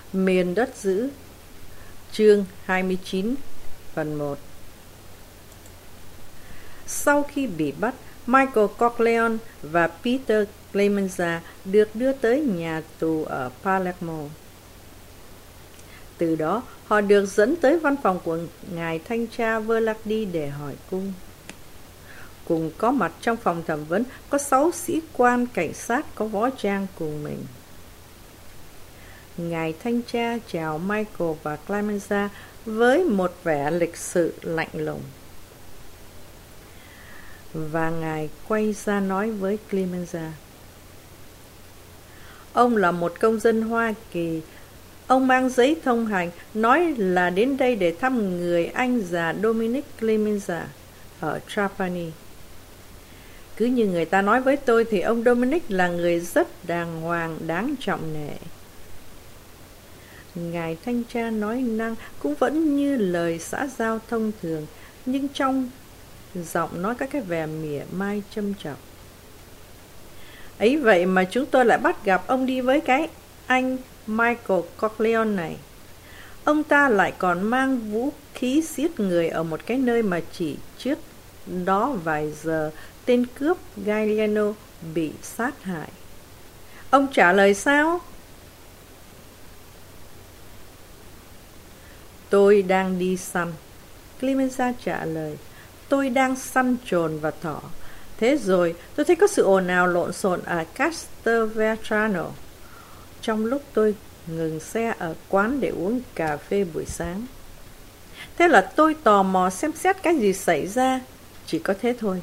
Miền đất giữ. Chương 29 phần 1. Sau khi bị bắt, Michael Corleone và Peter Clemenza được đưa tới nhà tù ở Palermo. Từ đó, họ được dẫn tới văn phòng của ngài thanh tra Verlacdi để hỏi cung. Cùng có mặt trong phòng thẩm vấn có 6 sĩ quan cảnh sát có võ trang cùng mình. Ngài thanh tra chào Michael và Clemenza với một vẻ lịch sự lạnh lùng. Và ngài quay ra nói với Clemenza: "Ông là một công dân Hoa Kỳ. Ông mang giấy thông hành, nói là đến đây để thăm người anh già Dominic Clemenza ở Trapani. Cứ như người ta nói với tôi thì ông Dominic là người rất đàng hoàng, đáng trọng nể." Ngài thanh tra nói năng cũng vẫn như lời xã giao thông thường, nhưng trong giọng nói các cái vẻ mỉa mai châm chọc. "Ấy vậy mà chúng tôi lại bắt gặp ông đi với cái anh Michael Corleone này. Ông ta lại còn mang vũ khí giết người ở một cái nơi mà chỉ trước đó vài giờ tên cướp Galliano bị sát hại. Ông trả lời sao?" "Tôi đang đi săn," Clemenza trả lời. "Tôi đang săn trồn và thỏ. Thế rồi tôi thấy có sự ồn ào lộn xộn ở Castelvetrano. Trong lúc tôi ngừng xe ở quán để uống cà phê buổi sáng. Thế là tôi tò mò xem xét cái gì xảy ra. Chỉ có thế thôi."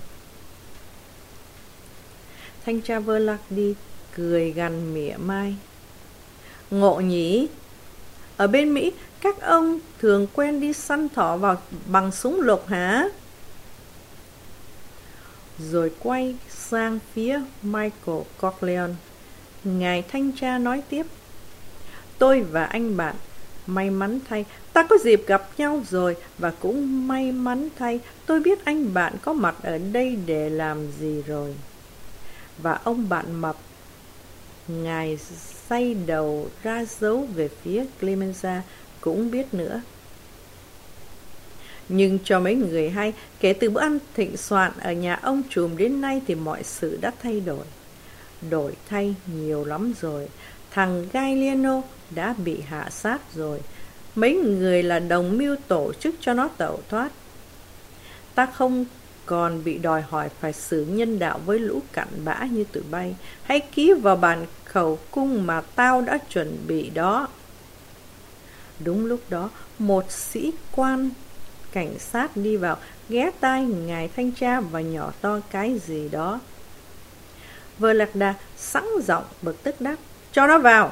Thanh tra Verlacdi cười gằn mỉa mai. "Ngộ nhỉ? Ở bên Mỹ, các ông thường quen đi săn thỏ bằng súng lục hả?" Rồi quay sang phía Michael Corleone, ngài thanh tra nói tiếp: "Tôi và anh bạn, may mắn thay, ta có dịp gặp nhau rồi, và cũng may mắn thay, tôi biết anh bạn có mặt ở đây để làm gì rồi. Và ông bạn mập," ngài xoay đầu ra dấu về phía Clemenza, "cũng biết nữa. Nhưng cho mấy người hay, kể từ bữa ăn thịnh soạn ở nhà ông trùm đến nay thì mọi sự đã thay đổi. Đổi thay nhiều lắm rồi. Thằng Galliano đã bị hạ sát rồi. Mấy người là đồng mưu tổ chức cho nó tẩu thoát. Ta không còn bị đòi hỏi phải xử nhân đạo với lũ cặn bã như tụi bay. Hãy ký vào bản khẩu cung mà tao đã chuẩn bị đó." Đúng lúc đó, một sĩ quan cảnh sát đi vào, ghé tai ngài thanh tra và nhỏ to cái gì đó. Verlacdi sẵn giọng bực tức đáp: "Cho nó vào."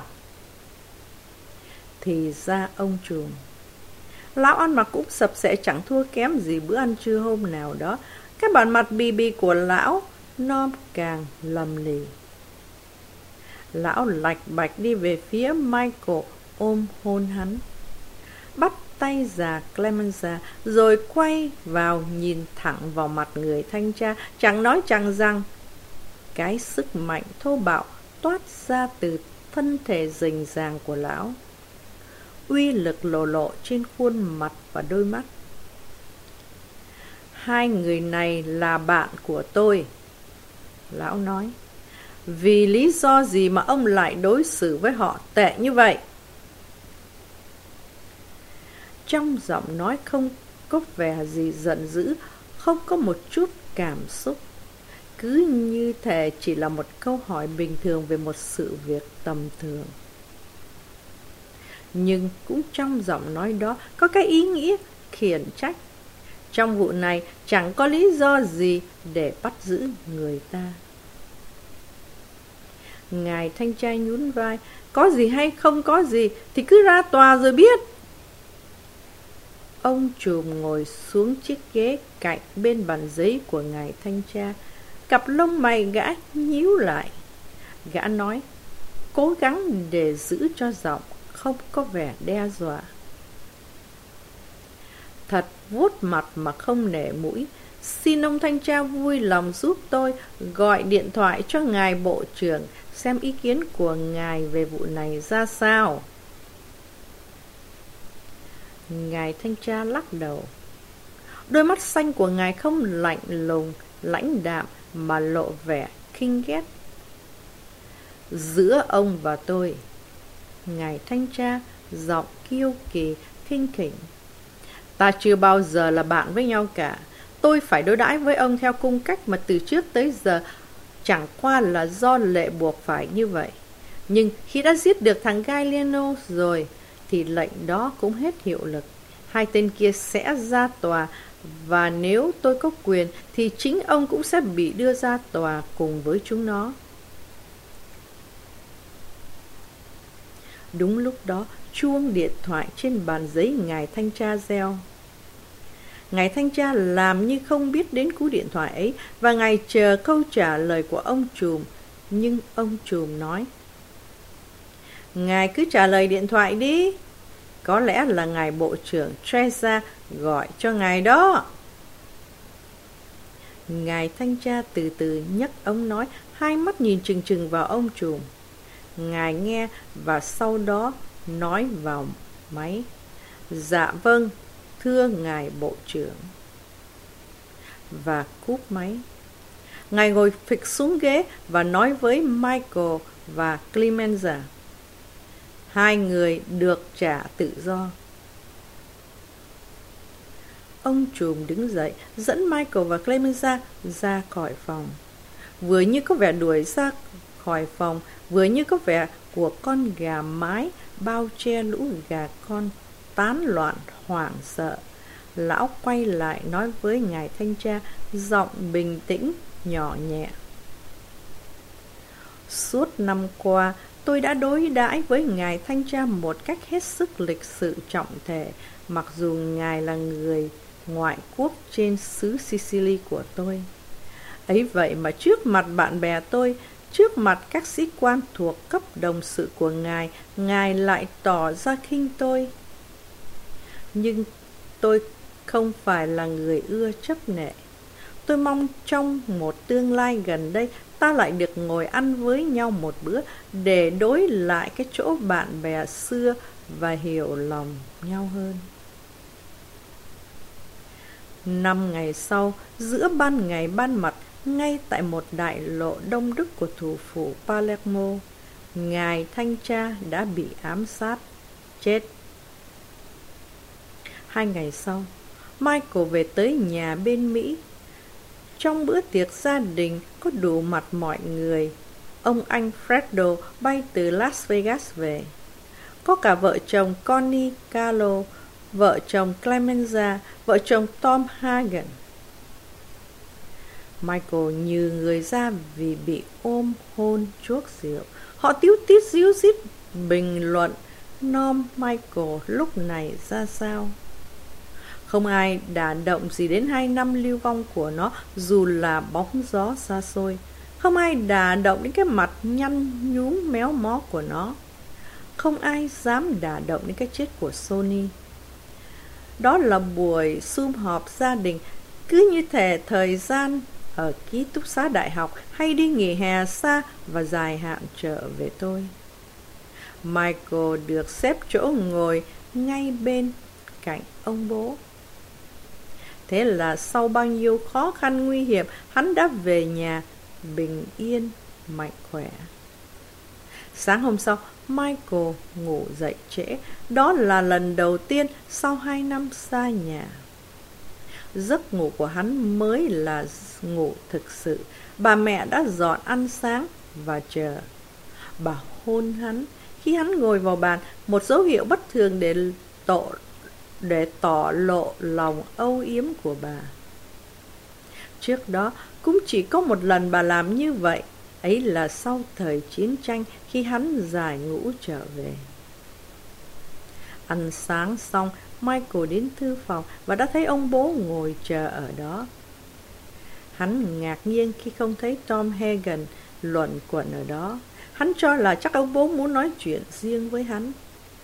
Thì ra ông trùm, lão ăn mặc cũng sập sệ chẳng thua kém gì bữa ăn trưa hôm nào đó. Cái bản mặt bì bì của lão nó càng lầm lì. Lão lạch bạch đi về phía Michael, ôm hôn hắn, bắt tay già Clemenza, rồi quay vào nhìn thẳng vào mặt người thanh tra, chẳng nói chẳng rằng. Cái sức mạnh thô bạo toát ra từ thân thể rình ràng của lão, uy lực lộ lộ trên khuôn mặt và đôi mắt. "Hai người này là bạn của tôi," lão nói. "Vì lý do gì mà ông lại đối xử với họ tệ như vậy?" Trong giọng nói không có vẻ gì giận dữ, không có một chút cảm xúc. Cứ như thể chỉ là một câu hỏi bình thường về một sự việc tầm thường. Nhưng cũng trong giọng nói đó có cái ý nghĩa khiển trách. Trong vụ này chẳng có lý do gì để bắt giữ người ta. Ngài thanh tra nhún vai: "Có gì hay không có gì thì cứ ra tòa rồi biết." Ông trùm ngồi xuống chiếc ghế cạnh bên bàn giấy của ngài thanh tra. Cặp lông mày gã nhíu lại. Gã nói, cố gắng để giữ cho giọng không có vẻ đe dọa: "Thật vuốt mặt mà không nể mũi. Xin ông thanh tra vui lòng giúp tôi gọi điện thoại cho ngài bộ trưởng xem ý kiến của ngài về vụ này ra sao." Ngài thanh tra lắc đầu. Đôi mắt xanh của ngài không lạnh lùng, lãnh đạm mà lộ vẻ khinh ghét. Giữa ông và tôi, ngài thanh tra, giọng kiêu kỳ, khinh khỉnh. Ta chưa bao giờ là bạn với nhau cả. Tôi phải đối đãi với ông theo cung cách mà từ trước tới giờ chẳng qua là do lệ buộc phải như vậy. Nhưng khi đã giết được thằng Galliano rồi, thì lệnh đó cũng hết hiệu lực. Hai tên kia sẽ ra tòa, và nếu tôi có quyền thì chính ông cũng sẽ bị đưa ra tòa cùng với chúng nó. Đúng lúc đó, chuông điện thoại trên bàn giấy ngài thanh tra reo. Ngài thanh tra làm như không biết đến cú điện thoại ấy, và ngài chờ câu trả lời của ông trùm. Nhưng ông trùm nói: Ngài cứ trả lời điện thoại đi. Có lẽ là ngài bộ trưởng Treza gọi cho ngài đó. Ngài thanh tra từ từ nhấc ống nói, hai mắt nhìn chừng chừng vào ông trùm. Ngài nghe và sau đó nói vào máy: Dạ vâng, thưa ngài bộ trưởng. Và cúp máy. Ngài ngồi phịch xuống ghế và nói với Michael và Clemenza: Hai người được trả tự do. Ông trùm đứng dậy, dẫn Michael và Clemenza ra khỏi phòng. Vừa như có vẻ đuổi ra khỏi phòng, vừa như có vẻ của con gà mái bao che lũ gà con tán loạn hoảng sợ. Lão quay lại nói với ngài thanh tra, giọng bình tĩnh, nhỏ nhẹ: Suốt năm qua, tôi đã đối đãi với ngài thanh tra một cách hết sức lịch sự trọng thể, mặc dù ngài là người ngoại quốc trên xứ Sicily của tôi. Ấy vậy mà trước mặt bạn bè tôi, trước mặt các sĩ quan thuộc cấp đồng sự của ngài lại tỏ ra khinh tôi. Nhưng tôi không phải là người ưa chấp nệ. Tôi mong trong một tương lai gần đây ta lại được ngồi ăn với nhau một bữa để đối lại cái chỗ bạn bè xưa và hiểu lòng nhau hơn. 5 ngày sau, giữa ban ngày ban mặt, ngay tại một đại lộ đông đúc của thủ phủ Palermo, ngài thanh tra đã bị ám sát, chết. 2 ngày sau, Michael về tới nhà bên Mỹ. Trong bữa tiệc gia đình có đủ mặt mọi người. Ông anh Fredo bay từ Las Vegas về. Có cả vợ chồng Connie Carlo, vợ chồng Clemenza, vợ chồng Tom Hagen. Michael như người ra vì bị ôm hôn chuốc rượu. Họ tíu tít díu dít bình luận nom Michael lúc này ra sao. Không ai đả động gì đến 2 năm lưu vong của nó, dù là bóng gió xa xôi. Không ai đả động đến cái mặt nhăn nhúm méo mó của nó. Không ai dám đả động đến cái chết của Sony. Đó là buổi sum họp gia đình, cứ như thể thời gian ở ký túc xá đại học hay đi nghỉ hè xa và dài hạn trở về tôi. Michael được xếp chỗ ngồi ngay bên cạnh ông bố. Thế là sau bao nhiêu khó khăn nguy hiểm, hắn đã về nhà bình yên, mạnh khỏe. Sáng hôm sau, Michael ngủ dậy trễ. Đó là lần đầu tiên sau 2 năm xa nhà. Giấc ngủ của hắn mới là ngủ thực sự. Bà mẹ đã dọn ăn sáng và chờ. Bà hôn hắn khi hắn ngồi vào bàn, một dấu hiệu bất thường để tỏ lộ lòng âu yếm của bà. Trước đó cũng chỉ có một lần bà làm như vậy, ấy là sau thời chiến tranh khi hắn giải ngũ trở về. Ăn sáng xong, Michael đến thư phòng và đã thấy ông bố ngồi chờ ở đó. Hắn ngạc nhiên khi không thấy Tom Hagen luẩn quẩn ở đó. Hắn cho là chắc ông bố muốn nói chuyện riêng với hắn.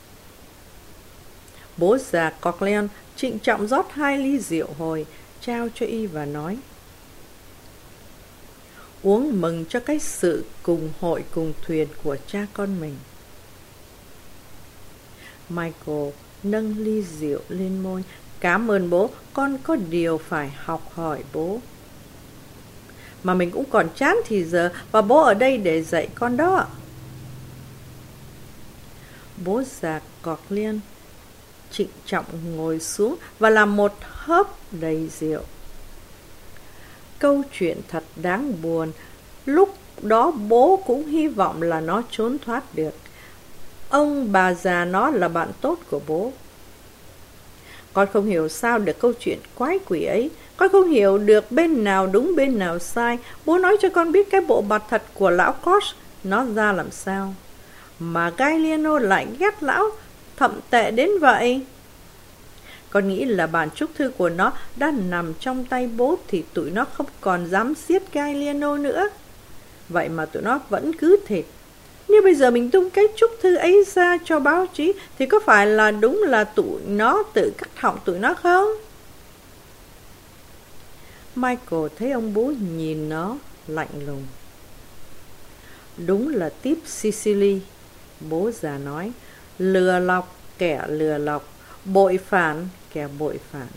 Bố già Corleone trịnh trọng rót 2 ly rượu hồi, trao cho y và nói: Uống mừng cho cái sự cùng hội cùng thuyền của cha con mình. Michael nâng ly rượu lên môi. Cảm ơn bố, con có điều phải học hỏi bố. Mà mình cũng còn chán thì giờ, và bố ở đây để dạy con đó. Bố già Cortlandt trịnh trọng ngồi xuống và làm một hớp đầy rượu. Câu chuyện thật đáng buồn. Lúc đó bố cũng hy vọng là nó trốn thoát được. Ông bà già nó là bạn tốt của bố. Con không hiểu sao được câu chuyện quái quỷ ấy. Con không hiểu được bên nào đúng bên nào sai. Bố nói cho con biết cái bộ mặt thật của lão Koch nó ra làm sao. Mà Galliano lại ghét lão thậm tệ đến vậy. Con nghĩ là bản chúc thư của nó đã nằm trong tay bố thì tụi nó không còn dám giết Galliano nữa. Vậy mà tụi nó vẫn cứ thịt. Nếu bây giờ mình tung cái chúc thư ấy ra cho báo chí thì có phải là đúng là tụi nó tự cắt họng tụi nó không? Michael thấy ông bố nhìn nó lạnh lùng. Đúng là tiếp Sicily, bố già nói. Lừa lọc kẻ lừa lọc, bội phản kẻ bội phản.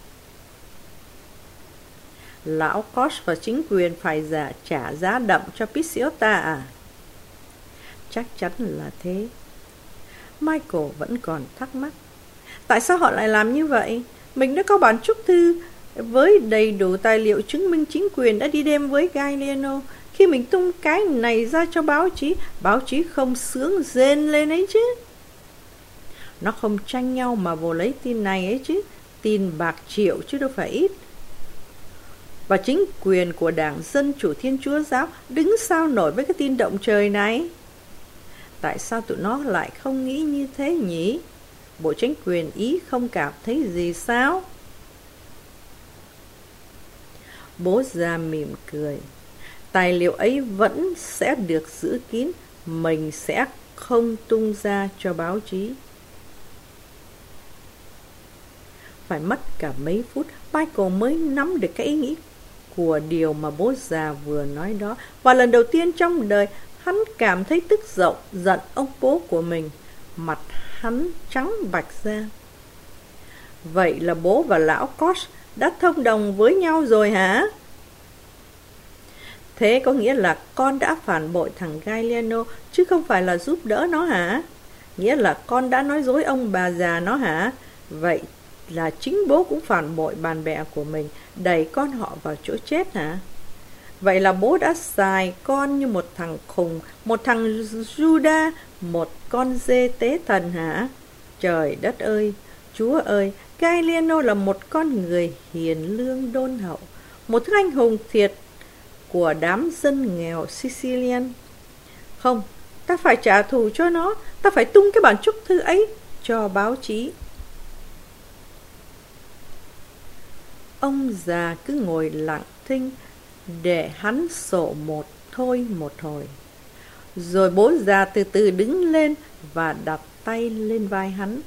Lão Koch và chính quyền phải trả giá đậm cho Picciota à? Chắc chắn là thế. Michael vẫn còn thắc mắc. Tại sao họ lại làm như vậy? Mình đã có bản chúc thư với đầy đủ tài liệu chứng minh chính quyền đã đi đêm với Galliano. Khi mình tung cái này ra cho báo chí không sướng rên lên ấy chứ. Nó không tranh nhau mà vô lấy tin này ấy chứ. Tin bạc triệu chứ đâu phải ít. Và chính quyền của Đảng Dân Chủ Thiên Chúa Giáo đứng sao nổi với cái tin động trời này. Tại sao tụi nó lại không nghĩ như thế nhỉ? Bộ chính quyền Ý không cảm thấy gì sao? Bố già mỉm cười. Tài liệu ấy vẫn sẽ được giữ kín. Mình sẽ không tung ra cho báo chí. Phải mất cả mấy phút, Michael mới nắm được cái ý nghĩ của điều mà bố già vừa nói đó. Và lần đầu tiên trong đời, hắn cảm thấy tức giận ông bố của mình. Mặt hắn trắng bạch ra. Vậy là bố và lão Koch đã thông đồng với nhau rồi hả? Thế có nghĩa là con đã phản bội thằng Galliano chứ không phải là giúp đỡ nó hả? Nghĩa là con đã nói dối ông bà già nó hả? Vậy là chính bố cũng phản bội bạn bè của mình, đẩy con họ vào chỗ chết hả? Vậy là bố đã xài con như một thằng khùng, một thằng Judas, một con dê tế thần hả? Trời đất ơi, Chúa ơi, Galliano là một con người hiền lương đôn hậu, một thứ anh hùng thiệt của đám dân nghèo Sicilian. Không, ta phải trả thù cho nó, ta phải tung cái bản chúc thư ấy cho báo chí. Ông già cứ ngồi lặng thinh để hắn sổ một hồi. Rồi bố già từ từ đứng lên và đặt tay lên vai hắn.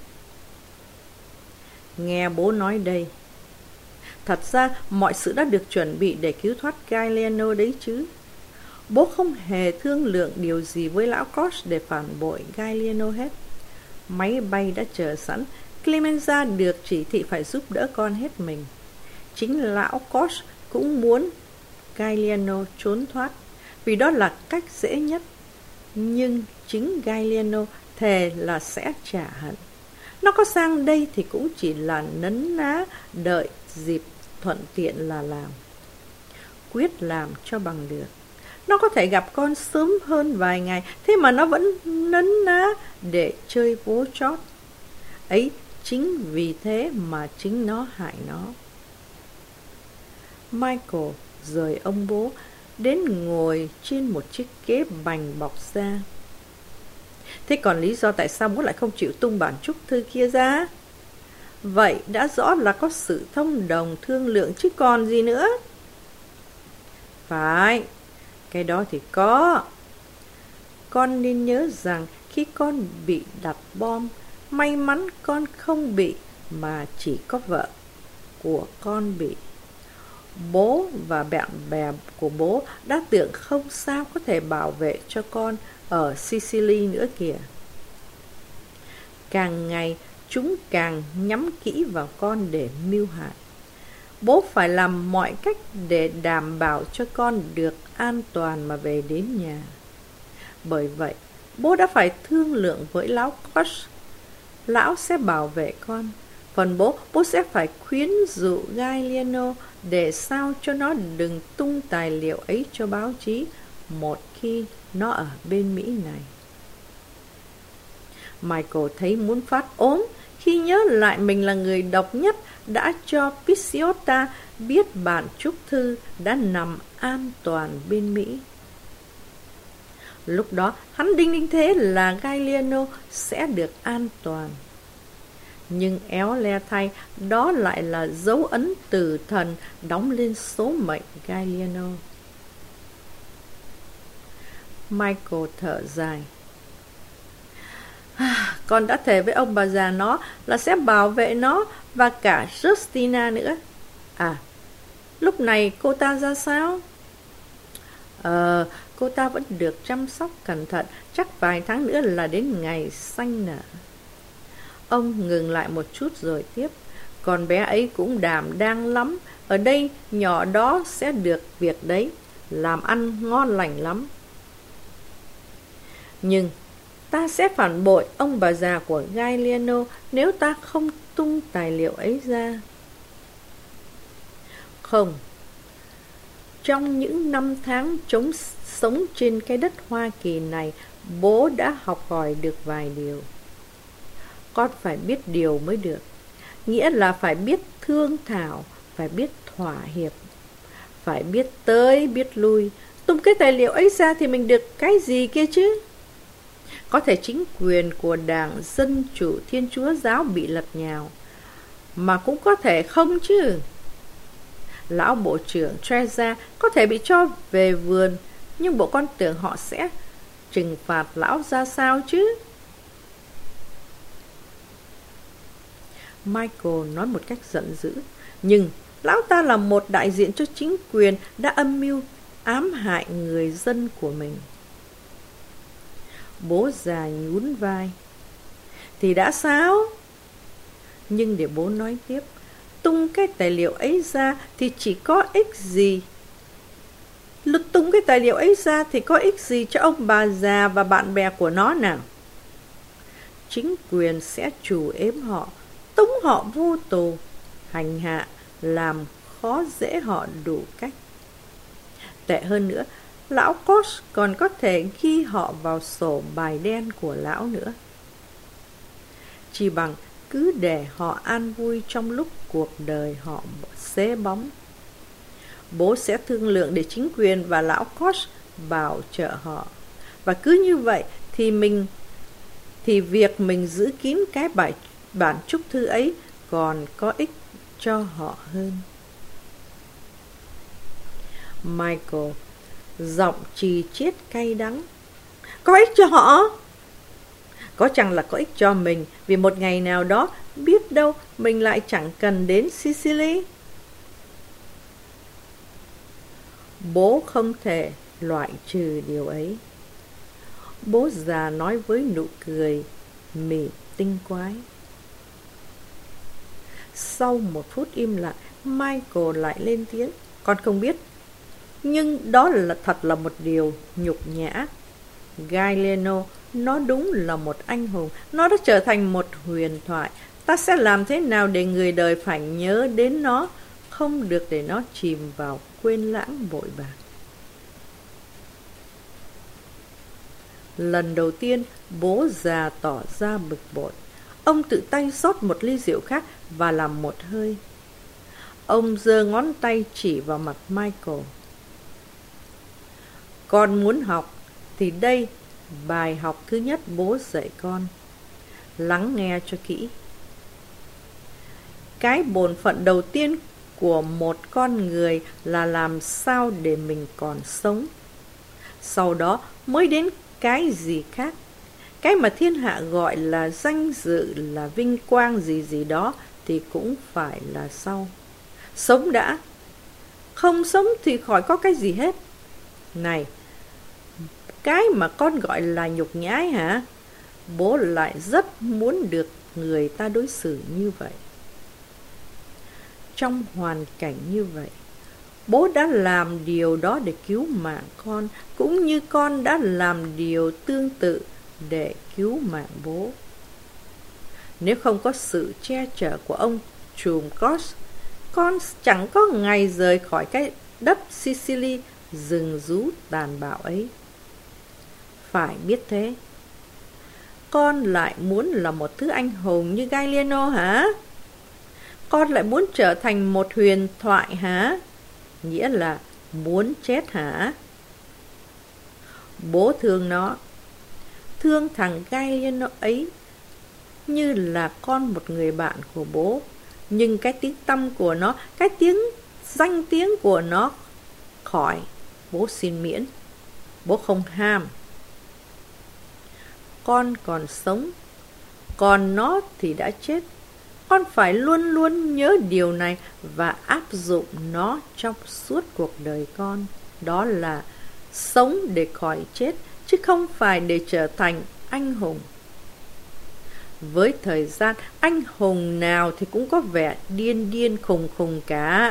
Nghe bố nói đây. Thật ra mọi sự đã được chuẩn bị để cứu thoát Galliano đấy chứ. Bố không hề thương lượng điều gì với lão Koch để phản bội Galliano hết. Máy bay đã chờ sẵn. Clemenza được chỉ thị phải giúp đỡ con hết mình. Chính lão Koch cũng muốn Galliano trốn thoát, vì đó là cách dễ nhất. Nhưng chính Galliano thề là sẽ trả hận. Nó có sang đây thì cũng chỉ là nấn ná, đợi dịp thuận tiện là làm. Quyết làm cho bằng được. Nó có thể gặp con sớm hơn vài ngày, thế mà nó vẫn nấn ná để chơi vố chót. Ấy chính vì thế mà chính nó hại nó. Michael rời ông bố đến ngồi trên một chiếc ghế bành bọc da. Thế còn lý do tại sao bố lại không chịu tung bản chúc thư kia ra? Vậy đã rõ là có sự thông đồng thương lượng chứ còn gì nữa. Phải, cái đó thì có. Con nên nhớ rằng khi con bị đặt bom, may mắn con không bị mà chỉ có vợ của con bị. Bố và bạn bè của bố đã tưởng không sao có thể bảo vệ cho con ở Sicily nữa kìa. Càng ngày chúng càng nhắm kỹ vào con để mưu hại. Bố phải làm mọi cách để đảm bảo cho con được an toàn mà về đến nhà. Bởi vậy, bố đã phải thương lượng với lão Koch. Lão sẽ bảo vệ con. Phần bố sẽ phải khuyến dụ Galliano để sao cho nó đừng tung tài liệu ấy cho báo chí một khi nó ở bên Mỹ này. Michael thấy muốn phát ốm khi nhớ lại mình là người độc nhất đã cho Picciota biết bản chúc thư đã nằm an toàn bên Mỹ. Lúc đó hắn đinh thế là Galliano sẽ được an toàn. Nhưng éo le thay, đó lại là dấu ấn tử thần đóng lên số mệnh Galliano. Michael thở dài. Con đã thề với ông bà già nó là sẽ bảo vệ nó và cả Justina nữa. À, lúc này cô ta ra sao? Cô ta vẫn được chăm sóc cẩn thận, chắc vài tháng nữa là đến ngày sanh nở. Ông ngừng lại một chút rồi tiếp. Con bé ấy cũng đảm đang lắm. Ở đây nhỏ đó sẽ được việc đấy. Làm ăn ngon lành lắm. Nhưng ta sẽ phản bội ông bà già của Galliano nếu ta không tung tài liệu ấy ra. Không. Trong những năm tháng sống trên cái đất Hoa Kỳ này, bố đã học hỏi được vài điều. Con phải biết điều mới được. Nghĩa là phải biết thương thảo, phải biết thỏa hiệp, phải biết tới, biết lui. Tung cái tài liệu ấy ra thì mình được cái gì kia chứ? Có thể chính quyền của Đảng Dân Chủ Thiên Chúa Giáo bị lật nhào, mà cũng có thể không chứ. Lão Bộ trưởng Treza có thể bị cho về vườn, nhưng bộ con tưởng họ sẽ trừng phạt lão ra sao chứ? Michael nói một cách giận dữ. Nhưng lão ta là một đại diện cho chính quyền đã âm mưu ám hại người dân của mình. Bố già nhún vai. Thì đã sao? Nhưng để bố nói tiếp, tung cái tài liệu ấy ra thì chỉ có ích gì? Tung cái tài liệu ấy ra thì có ích gì cho ông bà già và bạn bè của nó nào? Chính quyền sẽ trù ếm họ, tống họ vô tù, hành hạ, làm khó dễ họ đủ cách. Tệ hơn nữa, lão Koch còn có thể ghi họ vào sổ bài đen của lão nữa. Chỉ bằng cứ để họ an vui trong lúc cuộc đời họ xế bóng. Bố sẽ thương lượng để chính quyền và lão Koch bảo trợ họ. Và cứ như vậy thì việc mình giữ kín cái bản chúc thư ấy còn có ích cho họ hơn. Michael, giọng chì chiết cay đắng. Có ích cho họ? Có chăng là có ích cho mình, vì một ngày nào đó biết đâu mình lại chẳng cần đến Sicily. Bố không thể loại trừ điều ấy. Bố già nói với nụ cười mỉm tinh quái. Sau một phút im lặng, Michael lại lên tiếng. Con không biết, nhưng đó thật là một điều nhục nhã. Galliano, nó đúng là một anh hùng. Nó đã trở thành một huyền thoại. Ta sẽ làm thế nào để người đời phải nhớ đến nó, không được để nó chìm vào quên lãng bội bạc. Lần đầu tiên, bố già tỏ ra bực bội. Ông tự tay rót một ly rượu khác và làm một hơi. Ông giơ ngón tay chỉ vào mặt Michael. Con muốn học, thì đây, bài học thứ nhất bố dạy con. Lắng nghe cho kỹ. Cái bổn phận đầu tiên của một con người là làm sao để mình còn sống. Sau đó mới đến cái gì khác. Cái mà thiên hạ gọi là danh dự, là vinh quang gì gì đó thì cũng phải là sau. Sống đã. Không sống thì khỏi có cái gì hết. Này, cái mà con gọi là nhục nhã hả? Bố lại rất muốn được người ta đối xử như vậy. Trong hoàn cảnh như vậy, bố đã làm điều đó để cứu mạng con, cũng như con đã làm điều tương tự để cứu mạng bố. Nếu không có sự che chở của ông trùm Cross, con chẳng có ngày rời khỏi cái đất Sicily rừng rú tàn bạo ấy. Phải biết thế. Con lại muốn là một thứ anh hùng như Gallieno hả? Con lại muốn trở thành một huyền thoại hả? Nghĩa là muốn chết hả? Bố thương nó, thương thằng Gallieno ấy như là con một người bạn của bố. Nhưng cái tiếng tăm của nó, cái danh tiếng của nó khỏi, bố xin miễn. Bố không ham. Con còn sống, còn nó thì đã chết. Con phải luôn luôn nhớ điều này và áp dụng nó trong suốt cuộc đời con. Đó là sống để khỏi chết, chứ không phải để trở thành anh hùng. Với thời gian, anh hùng nào thì cũng có vẻ điên khùng khùng cả.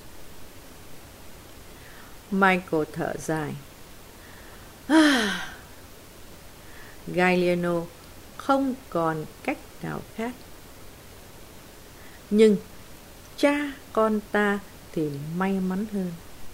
Michael thở dài. Gallieno không còn cách nào khác. Nhưng cha con ta thì may mắn hơn.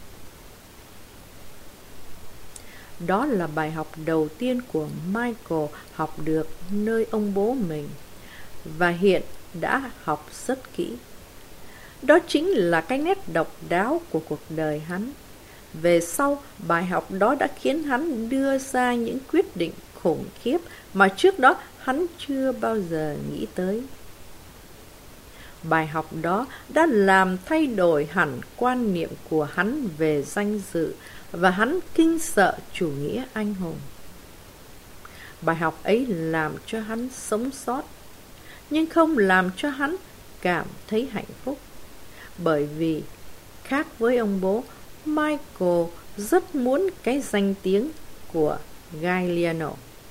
Đó là bài học đầu tiên của Michael học được nơi ông bố mình, và hiện đã học rất kỹ. Đó chính là cái nét độc đáo của cuộc đời hắn. Về sau, bài học đó đã khiến hắn đưa ra những quyết định khủng khiếp mà trước đó hắn chưa bao giờ nghĩ tới. Bài học đó đã làm thay đổi hẳn quan niệm của hắn về danh dự, và hắn kinh sợ chủ nghĩa anh hùng. Bài học ấy làm cho hắn sống sót, nhưng không làm cho hắn cảm thấy hạnh phúc. Bởi vì, khác với ông bố, Michael rất muốn cái danh tiếng của Gallieno.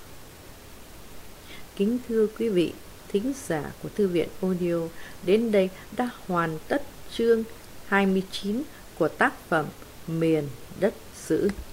Kính thưa quý vị thính giả của Thư viện Audio, đến đây đã hoàn tất chương 29 của tác phẩm Miền Đất Dữ.